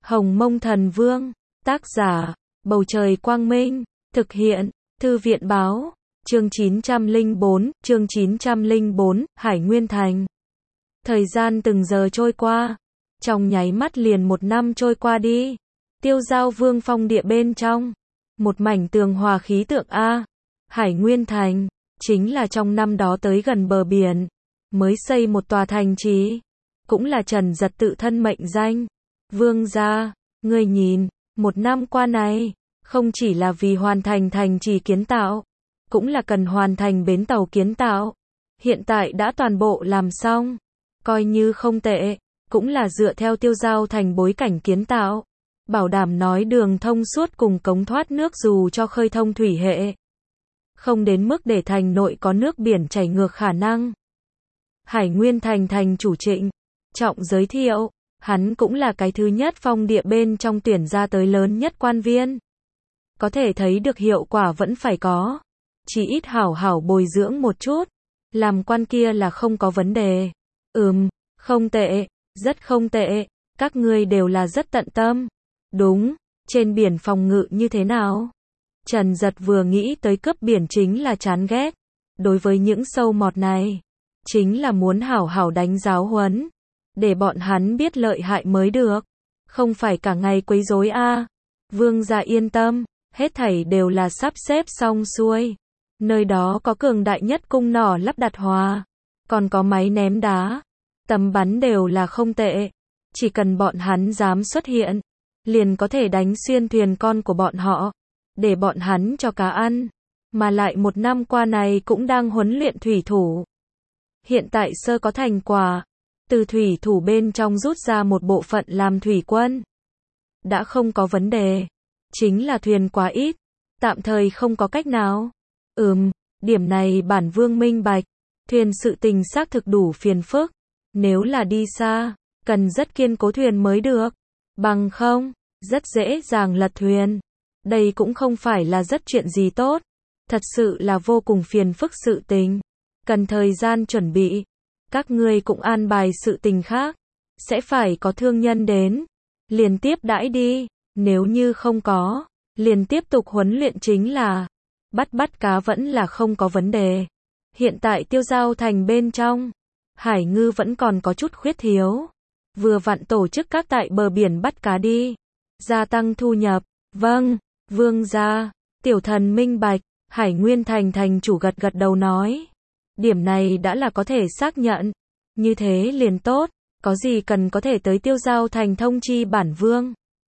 Hồng Mông Thần Vương, tác giả, Bầu Trời Quang Minh, thực hiện, Thư viện Báo, chương 904, Hải Nguyên Thành. Thời gian từng giờ trôi qua, trong nháy mắt liền một năm trôi qua đi. Tiêu Giao Vương phong địa bên trong, một mảnh tường hòa khí tượng A. Hải Nguyên Thành, chính là trong năm đó tới gần bờ biển, mới xây một tòa thành trì, cũng là Trần Dật tự thân mệnh danh. Vương gia, ngươi nhìn, một năm qua này, không chỉ là vì hoàn thành thành trì kiến tạo, cũng là cần hoàn thành bến tàu kiến tạo. Hiện tại đã toàn bộ làm xong, coi như không tệ, cũng là dựa theo Tiêu Giao thành bối cảnh kiến tạo, bảo đảm nói đường thông suốt cùng cống thoát nước dù cho khơi thông thủy hệ. Không đến mức để thành nội có nước biển chảy ngược khả năng. Hải Nguyên Thành thành chủ Trịnh Trọng giới thiệu, hắn cũng là cái thứ nhất phong địa bên trong tuyển ra tới lớn nhất quan viên. Có thể thấy được hiệu quả vẫn phải có. Chỉ ít hảo hảo bồi dưỡng một chút. Làm quan kia là không có vấn đề. Không tệ, rất không tệ. Các ngươi đều là rất tận tâm. Đúng, trên biển phòng ngự như thế nào? Trần Dật vừa nghĩ tới cướp biển chính là chán ghét. Đối với những sâu mọt này, chính là muốn hảo hảo đánh giáo huấn, để bọn hắn biết lợi hại mới được. Không phải cả ngày quấy rối a. Vương gia yên tâm, hết thảy đều là sắp xếp xong xuôi. Nơi đó có cường đại nhất cung nỏ lắp đặt hòa, còn có máy ném đá, tầm bắn đều là không tệ. Chỉ cần bọn hắn dám xuất hiện, liền có thể đánh xuyên thuyền con của bọn họ, để bọn hắn cho cá ăn. Mà lại một năm qua này cũng đang huấn luyện thủy thủ. Hiện tại sơ có thành quả, từ thủy thủ bên trong rút ra một bộ phận làm thủy quân. Đã không có vấn đề, chính là thuyền quá ít, tạm thời không có cách nào. Điểm này bản vương minh bạch, thuyền sự tình xác thực đủ phiền phức. Nếu là đi xa, cần rất kiên cố thuyền mới được. Bằng không, rất dễ dàng lật thuyền. Đây cũng không phải là rất chuyện gì tốt. Thật sự là vô cùng phiền phức sự tình. Cần thời gian chuẩn bị. Các ngươi cũng an bài sự tình khác. Sẽ phải có thương nhân đến. Liền tiếp đãi đi. Nếu như không có, liền tiếp tục huấn luyện chính là. Bắt cá vẫn là không có vấn đề. Hiện tại Tiêu Giao thành bên trong, hải ngư vẫn còn có chút khuyết thiếu. Vừa vặn tổ chức các tại bờ biển bắt cá đi. Gia tăng thu nhập. Vâng, vương gia. Tiểu thần minh bạch. Hải Nguyên Thành thành chủ gật gật đầu nói. Điểm này đã là có thể xác nhận. Như thế liền tốt. Có gì cần có thể tới Tiêu Giao thành thông chi bản vương.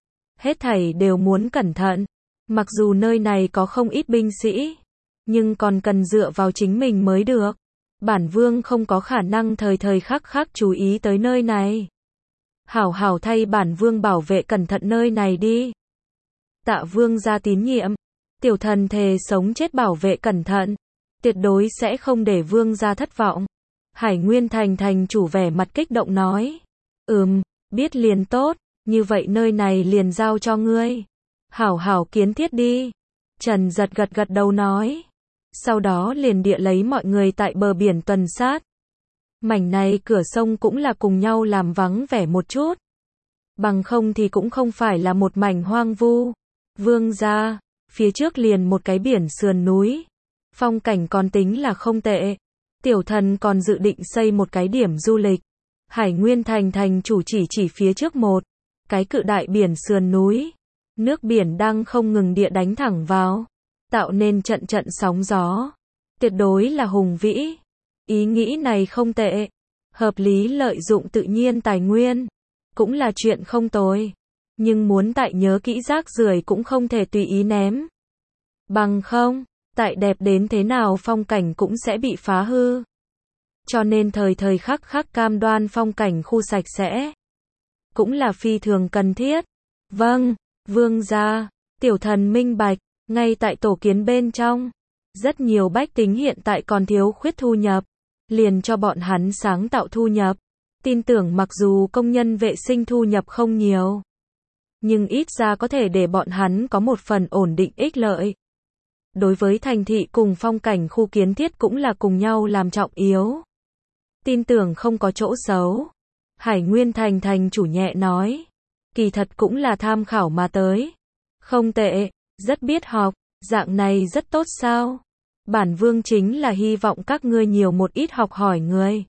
Hết thảy đều muốn cẩn thận. Mặc dù nơi này có không ít binh sĩ, nhưng còn cần dựa vào chính mình mới được. Bản vương không có khả năng thời thời khắc khắc chú ý tới nơi này. Hảo hảo thay bản vương bảo vệ cẩn thận nơi này đi. Tạ vương ra tín nhiệm. Tiểu thần thề sống chết bảo vệ cẩn thận. Tuyệt đối sẽ không để vương gia thất vọng. Hải Nguyên Thành thành chủ vẻ mặt kích động nói. Biết liền tốt. Như vậy nơi này liền giao cho ngươi. Hảo hảo kiến thiết đi. Trần Dật gật gật đầu nói. Sau đó liền địa lấy mọi người tại bờ biển tuần sát. Mảnh này cửa sông cũng là cùng nhau làm vắng vẻ một chút. Bằng không thì cũng không phải là một mảnh hoang vu. Vương gia, phía trước liền một cái biển sườn núi. Phong cảnh còn tính là không tệ. Tiểu thần còn dự định xây một cái điểm du lịch. Hải Nguyên Thành thành chủ chỉ phía trước một cái cự đại biển sườn núi. Nước biển đang không ngừng địa đánh thẳng vào, tạo nên trận trận sóng gió. Tuyệt đối là hùng vĩ. Ý nghĩ này không tệ. Hợp lý lợi dụng tự nhiên tài nguyên. Cũng là chuyện không tồi. Nhưng muốn tại nhớ kỹ rác rưởi cũng không thể tùy ý ném. Bằng không, tại đẹp đến thế nào phong cảnh cũng sẽ bị phá hư. Cho nên thời thời khắc khắc cam đoan phong cảnh khu sạch sẽ. Cũng là phi thường cần thiết. Vâng, vương gia, tiểu thần minh bạch, ngay tại tổ kiến bên trong. Rất nhiều bách tính hiện tại còn thiếu khuyết thu nhập. Liền cho bọn hắn sáng tạo thu nhập. Tin tưởng mặc dù công nhân vệ sinh thu nhập không nhiều, nhưng ít ra có thể để bọn hắn có một phần ổn định ích lợi. Đối với thành thị cùng phong cảnh khu kiến thiết cũng là cùng nhau làm trọng yếu. Tin tưởng không có chỗ xấu. Hải Nguyên Thành thành chủ nhẹ nói. kỳ thật cũng là tham khảo mà tới. Không tệ, rất biết học, dạng này rất tốt sao? Bản vương chính là hy vọng các ngươi nhiều một ít học hỏi người.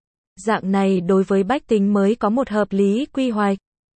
Dạng này đối với bách tính mới có một hợp lý quy hoạch.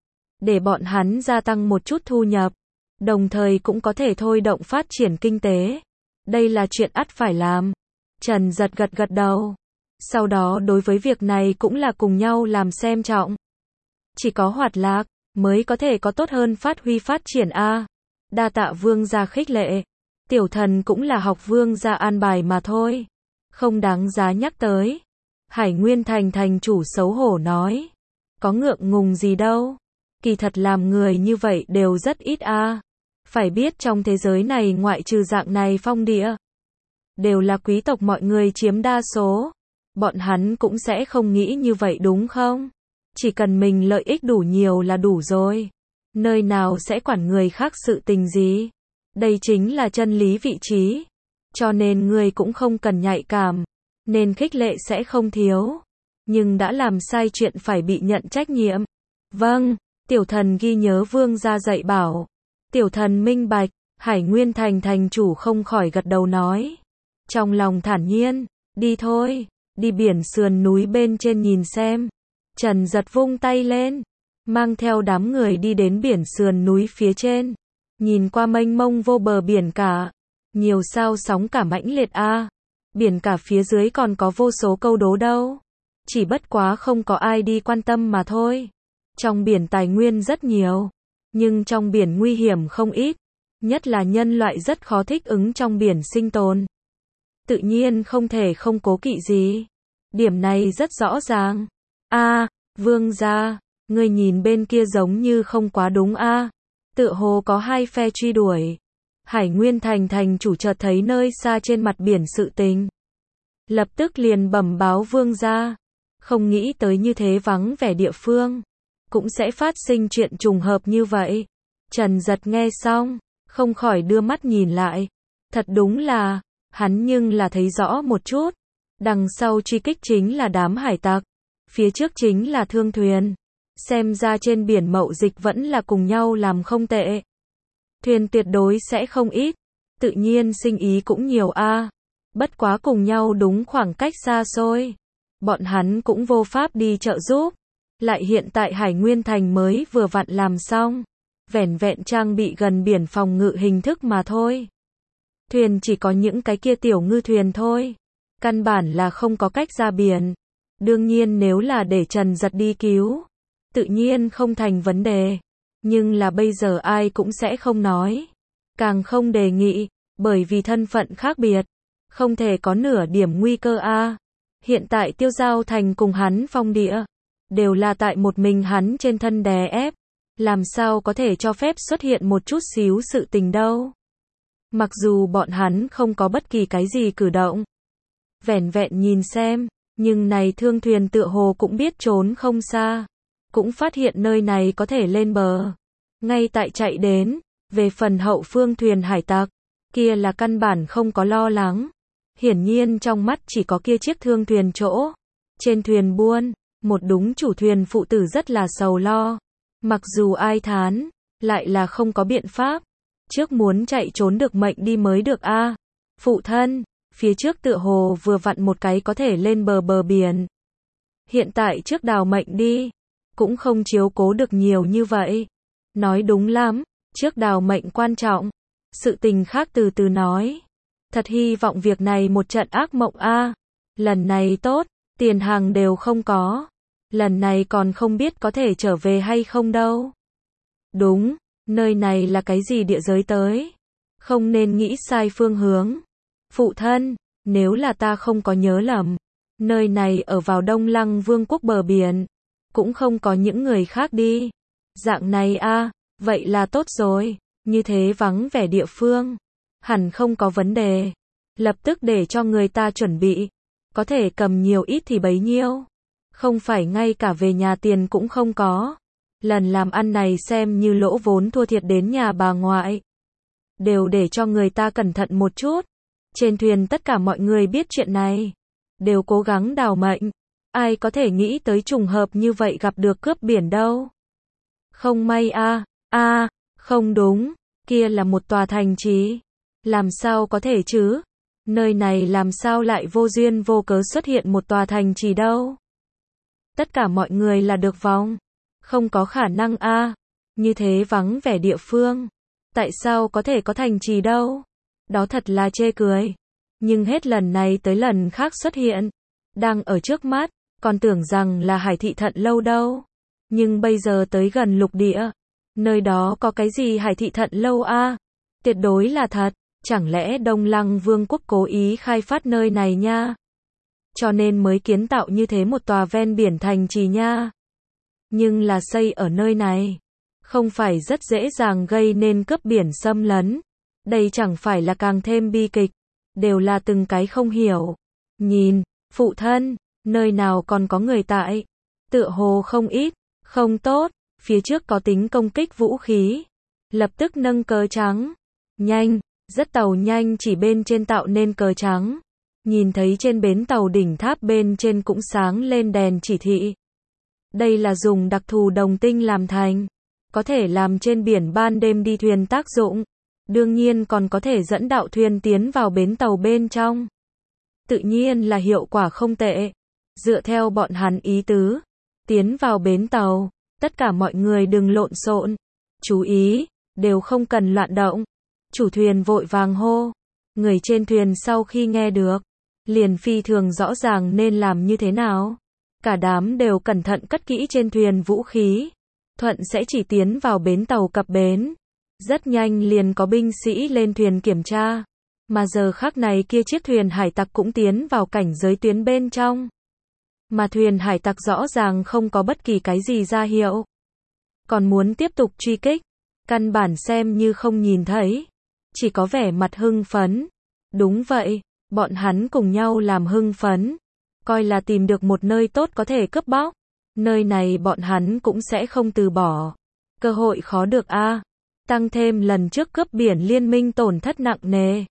Để bọn hắn gia tăng một chút thu nhập, đồng thời cũng có thể thôi động phát triển kinh tế. Đây là chuyện ắt phải làm. Trần Giật gật gật đầu. Sau đó đối với việc này cũng là cùng nhau làm xem trọng. Chỉ có Hoạt Lạc mới có thể có tốt hơn phát huy phát triển a. Đa tạ vương gia khích lệ. Tiểu thần cũng là học vương gia an bài mà thôi. Không đáng giá nhắc tới. Hải Nguyên Thành thành chủ xấu hổ nói. Có ngượng ngùng gì đâu. Kỳ thật làm người như vậy đều rất ít a. Phải biết trong thế giới này ngoại trừ dạng này phong địa, đều là quý tộc mọi người chiếm đa số. Bọn hắn cũng sẽ không nghĩ như vậy đúng không? Chỉ cần mình lợi ích đủ nhiều là đủ rồi. Nơi nào sẽ quản người khác sự tình gì? Đây chính là chân lý vị trí. Cho nên người cũng không cần nhạy cảm. Nên khích lệ sẽ không thiếu. Nhưng đã làm sai chuyện phải bị nhận trách nhiệm. Vâng, tiểu thần ghi nhớ vương gia dạy bảo. Tiểu thần minh bạch. Hải Nguyên Thành thành chủ không khỏi gật đầu nói. Trong lòng thản nhiên, đi thôi, đi biển sườn núi bên trên nhìn xem. Trần Giật vung tay lên, mang theo đám người đi đến biển sườn núi phía trên. Nhìn qua mênh mông vô bờ biển cả, nhiều sao sóng cả mãnh liệt a. Biển cả phía dưới còn có vô số câu đố đâu. Chỉ bất quá không có ai đi quan tâm mà thôi. Trong biển tài nguyên rất nhiều, nhưng trong biển nguy hiểm không ít. Nhất là nhân loại rất khó thích ứng trong biển sinh tồn. Tự nhiên không thể không cố kỵ gì. Điểm này rất rõ ràng. A, vương gia, ngươi nhìn bên kia giống như không quá đúng a. Tựa hồ có hai phe truy đuổi. Hải Nguyên Thành thành chủ chợt thấy nơi xa trên mặt biển sự tình. Lập tức liền bẩm báo vương gia. Không nghĩ tới như thế vắng vẻ địa phương, cũng sẽ phát sinh chuyện trùng hợp như vậy. Trần Giật nghe xong, không khỏi đưa mắt nhìn lại. Thật đúng là, hắn nhưng là thấy rõ một chút. Đằng sau truy kích chính là đám hải tặc. Phía trước chính là thương thuyền. Xem ra trên biển mậu dịch vẫn là cùng nhau làm không tệ. Thuyền tuyệt đối sẽ không ít. Tự nhiên sinh ý cũng nhiều a. Bất quá cùng nhau đúng khoảng cách xa xôi. Bọn hắn cũng vô pháp đi trợ giúp. Lại hiện tại Hải Nguyên Thành mới vừa vặn làm xong. Vẻn vẹn trang bị gần biển phòng ngự hình thức mà thôi. Thuyền chỉ có những cái kia tiểu ngư thuyền thôi. Căn bản là không có cách ra biển. Đương nhiên nếu là để Trần Giật đi cứu, tự nhiên không thành vấn đề. Nhưng là bây giờ ai cũng sẽ không nói. Càng không đề nghị, bởi vì thân phận khác biệt. Không thể có nửa điểm nguy cơ a. Hiện tại Tiêu Giao Thành cùng hắn phong địa, đều là tại một mình hắn trên thân đè ép. Làm sao có thể cho phép xuất hiện một chút xíu sự tình đâu. Mặc dù bọn hắn không có bất kỳ cái gì cử động. Vẻn vẹn nhìn xem, nhưng này thương thuyền tựa hồ cũng biết trốn không xa. Cũng phát hiện nơi này có thể lên bờ. Ngay tại chạy đến, về phần hậu phương thuyền hải tặc, kia là căn bản không có lo lắng. Hiển nhiên trong mắt chỉ có kia chiếc thương thuyền chỗ. Trên thuyền buôn, một đúng chủ thuyền phụ tử rất là sầu lo. Mặc dù ai thán, lại là không có biện pháp. Trước muốn chạy trốn được mệnh đi mới được a. Phụ thân, phía trước tựa hồ vừa vặn một cái có thể lên bờ biển. Hiện tại trước đào mệnh đi, cũng không chiếu cố được nhiều như vậy. Nói đúng lắm, trước đào mệnh quan trọng. Sự tình khác từ từ nói. Thật hy vọng việc này một trận ác mộng a. Lần này tốt, tiền hàng đều không có. Lần này còn không biết có thể trở về hay không đâu. Đúng, nơi này là cái gì địa giới tới? Không nên nghĩ sai phương hướng. Phụ thân, nếu là ta không có nhớ lầm, nơi này ở vào Đông Lăng Vương quốc bờ biển, cũng không có những người khác đi. Dạng này a, vậy là tốt rồi, như thế vắng vẻ địa phương, hẳn không có vấn đề. Lập tức để cho người ta chuẩn bị, có thể cầm nhiều ít thì bấy nhiêu. Không phải ngay cả về nhà tiền cũng không có. Lần làm ăn này xem như lỗ vốn thua thiệt đến nhà bà ngoại. Đều để cho người ta cẩn thận một chút. Trên thuyền tất cả mọi người biết chuyện này, đều cố gắng đào mệnh. Ai có thể nghĩ tới trùng hợp như vậy gặp được cướp biển đâu. Không may a, không đúng, kia là một tòa thành trì. Làm sao có thể chứ? Nơi này làm sao lại vô duyên vô cớ xuất hiện một tòa thành trì đâu? Tất cả mọi người là được vong. Không có khả năng a. Như thế vắng vẻ địa phương. Tại sao có thể có thành trì đâu? Đó thật là chê cười. Nhưng hết lần này tới lần khác xuất hiện. Đang ở trước mắt, còn tưởng rằng là Hải Thị Thận Lâu đâu. Nhưng bây giờ tới gần lục địa. Nơi đó có cái gì Hải Thị Thận Lâu a? Tuyệt đối là thật. Chẳng lẽ Đông Lăng Vương quốc cố ý khai phát nơi này nha? Cho nên mới kiến tạo như thế một tòa ven biển thành trì nha. Nhưng là xây ở nơi này. Không phải rất dễ dàng gây nên cướp biển xâm lấn. Đây chẳng phải là càng thêm bi kịch. Đều là từng cái không hiểu. Nhìn, phụ thân, nơi nào còn có người tại. Tựa hồ không ít, không tốt. Phía trước có tính công kích vũ khí. Lập tức nâng cờ trắng. Nhanh, rất tàu nhanh chỉ bên trên tạo nên cờ trắng. Nhìn thấy trên bến tàu đỉnh tháp bên trên cũng sáng lên đèn chỉ thị. Đây là dùng đặc thù đồng tinh làm thành. Có thể làm trên biển ban đêm đi thuyền tác dụng. Đương nhiên còn có thể dẫn đạo thuyền tiến vào bến tàu bên trong. Tự nhiên là hiệu quả không tệ. Dựa theo bọn hắn ý tứ. Tiến vào bến tàu. Tất cả mọi người đừng lộn xộn. Chú ý, đều không cần loạn động. Chủ thuyền vội vàng hô. Người trên thuyền sau khi nghe được. Liền phi thường rõ ràng nên làm như thế nào. Cả đám đều cẩn thận cất kỹ trên thuyền vũ khí. Thuận sẽ chỉ tiến vào bến tàu cập bến. Rất nhanh liền có binh sĩ lên thuyền kiểm tra. Mà giờ khắc này kia chiếc thuyền hải tặc cũng tiến vào cảnh giới tuyến bên trong. Mà thuyền hải tặc rõ ràng không có bất kỳ cái gì ra hiệu. Còn muốn tiếp tục truy kích. Căn bản xem như không nhìn thấy. Chỉ có vẻ mặt hưng phấn. Đúng vậy, bọn hắn cùng nhau làm hưng phấn. Coi là tìm được một nơi tốt có thể cướp bóc. Nơi này bọn hắn cũng sẽ không từ bỏ. Cơ hội khó được a. Tăng thêm lần trước cướp biển liên minh tổn thất nặng nề.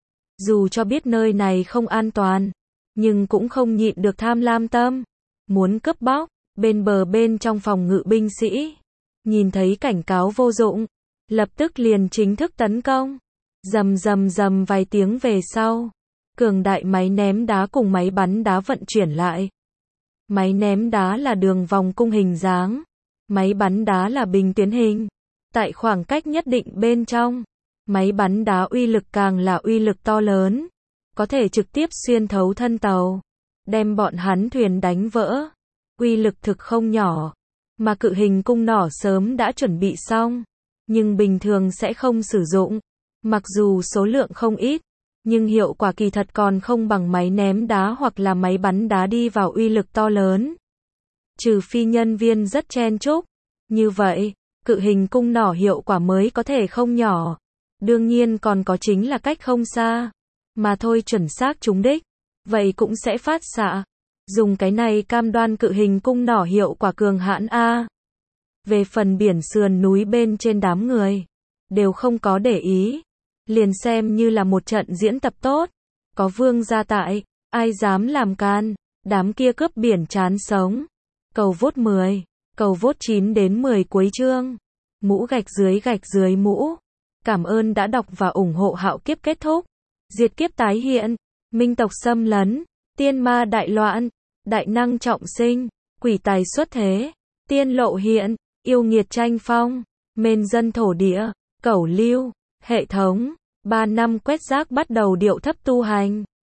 Dù cho biết nơi này không an toàn, nhưng cũng không nhịn được tham lam tâm. Muốn cướp bóc, bên bờ bên trong phòng ngự binh sĩ. Nhìn thấy cảnh cáo vô dụng, lập tức liền chính thức tấn công. Rầm rầm rầm vài tiếng về sau. Cường đại máy ném đá cùng máy bắn đá vận chuyển lại. Máy ném đá là đường vòng cung hình dáng. Máy bắn đá là bình tuyến hình. Tại khoảng cách nhất định bên trong. Máy bắn đá uy lực càng là uy lực to lớn. Có thể trực tiếp xuyên thấu thân tàu. Đem bọn hắn thuyền đánh vỡ. Uy lực thực không nhỏ. Mà cự hình cung nỏ sớm đã chuẩn bị xong. Nhưng bình thường sẽ không sử dụng. Mặc dù số lượng không ít. Nhưng hiệu quả kỳ thật còn không bằng máy ném đá hoặc là máy bắn đá đi vào uy lực to lớn. Trừ phi nhân viên rất chen chúc. Như vậy, cự hình cung nỏ hiệu quả mới có thể không nhỏ. Đương nhiên còn có chính là cách không xa. Mà thôi chuẩn xác trúng đích. Vậy cũng sẽ phát xạ. Dùng cái này cam đoan cự hình cung nỏ hiệu quả cường hãn a. Về phần biển sườn núi bên trên đám người. Đều không có để ý. Liền xem như là một trận diễn tập tốt. Có vương gia tại, ai dám làm can. Đám kia cướp biển chán sống. Cầu vote 10. Cầu vote 9 đến 10 cuối chương. Mũ gạch dưới mũ. Cảm ơn đã đọc và ủng hộ Hạo Kiếp kết thúc. Diệt kiếp tái hiện. Minh tộc xâm lấn. Tiên ma đại loạn. Đại năng trọng sinh. Quỷ tài xuất thế. Tiên lộ hiện. Yêu nghiệt tranh phong. Mên dân thổ địa. Cẩu lưu. Hệ thống. 3 năm quét rác bắt đầu điệu thấp tu hành.